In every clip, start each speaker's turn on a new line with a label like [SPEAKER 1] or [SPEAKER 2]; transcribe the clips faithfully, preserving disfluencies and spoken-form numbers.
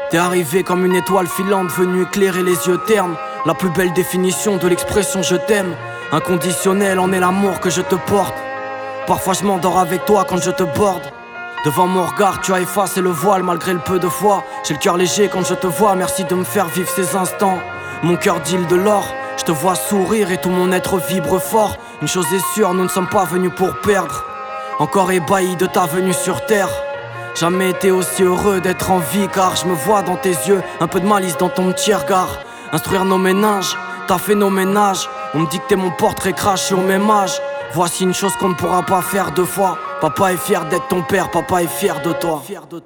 [SPEAKER 1] T'es arrivé comme une étoile filante venue éclairer les yeux ternes. La plus belle définition de l'expression je t'aime. Inconditionnel en est l'amour que je te porte. Parfois je m'endors avec toi quand je te borde. Devant mon regard tu as effacé le voile malgré le peu de foi. J'ai le cœur léger quand je te vois, merci de me faire vivre ces instants. Mon cœur d'île de l'or, je te vois sourire et tout mon être vibre fort. Une chose est sûre, nous ne sommes pas venus pour perdre. Encore ébahi de ta venue sur terre. Jamais été aussi heureux d'être en vie, car je me vois dans tes yeux un peu de malice dans ton petit regard. Instruire nos ménages, t'as fait nos ménages. On me dit que t'es mon portrait craché au même âge. Voici une chose qu'on ne pourra pas faire deux fois. Papa est fier d'être ton père, papa est fier de toi.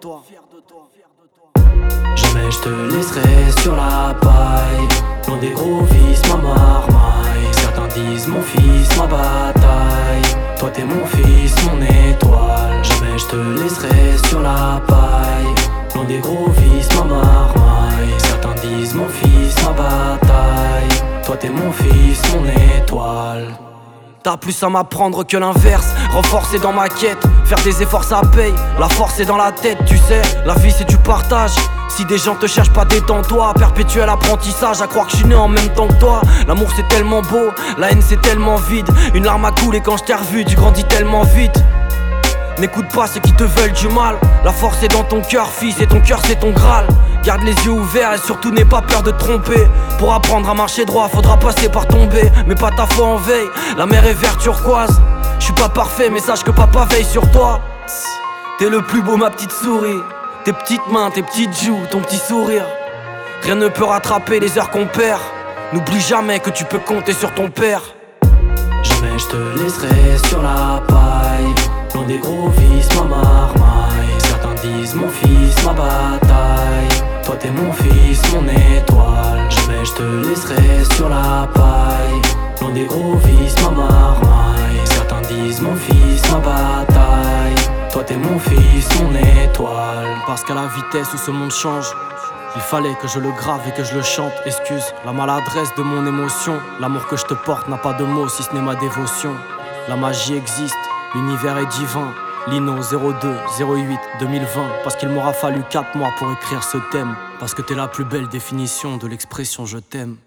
[SPEAKER 2] Jamais je te laisserai sur la paille. Loin des gros vices, ma marmaille. Certains disent mon fils, ma bataille. Toi t'es mon fils, mon étoile. Jamais je te laisserai sur la paille. Loin des gros vices, ma marmaille. Certains disent mon fils, ma bataille. Toi t'es mon fils, mon étoile.
[SPEAKER 1] T'as plus à m'apprendre que l'inverse, renforcer dans ma quête. Faire des efforts ça paye, la force est dans la tête, tu sais. La vie c'est du partage. Si des gens te cherchent pas, détends-toi. Perpétuel apprentissage, à croire que je suis né en même temps que toi. L'amour c'est tellement beau, la haine c'est tellement vide. Une larme a coulé quand je t'ai revu, tu grandis tellement vite. N'écoute pas ceux qui te veulent du mal. La force est dans ton cœur, fils, et ton cœur c'est ton Graal. Garde les yeux ouverts et surtout n'aie pas peur de te tromper. Pour apprendre à marcher droit, faudra passer par tomber. Mais pas ta foi en veille, la mer est verte turquoise. Je suis pas parfait, mais sache que papa veille sur toi. T'es le plus beau ma petite souris. Tes petites mains, tes petites joues, ton petit sourire. Rien ne peut rattraper les heures qu'on perd. N'oublie jamais que tu peux compter sur ton père.
[SPEAKER 2] Jamais je te laisserai sur la paille. Loin des gros vices, ma marmaille. Certains disent mon fils, ma bataille. Toi t'es mon fils, mon étoile. Jamais je te laisserai sur la paille. Loin des gros vices, ma marmaille. Certains disent mon fils, ma bataille. Toi t'es mon fils, mon étoile.
[SPEAKER 1] Parce qu'à la vitesse où ce monde change, il fallait que je le grave et que je le chante. Excuse la maladresse de mon émotion. L'amour que je te porte n'a pas de mots si ce n'est ma dévotion. La magie existe, l'univers est divin. Lino zéro deux zéro huit deux mille vingt. Parce qu'il m'aura fallu quatre mois pour écrire ce thème. Parce que t'es la plus belle définition de l'expression je t'aime.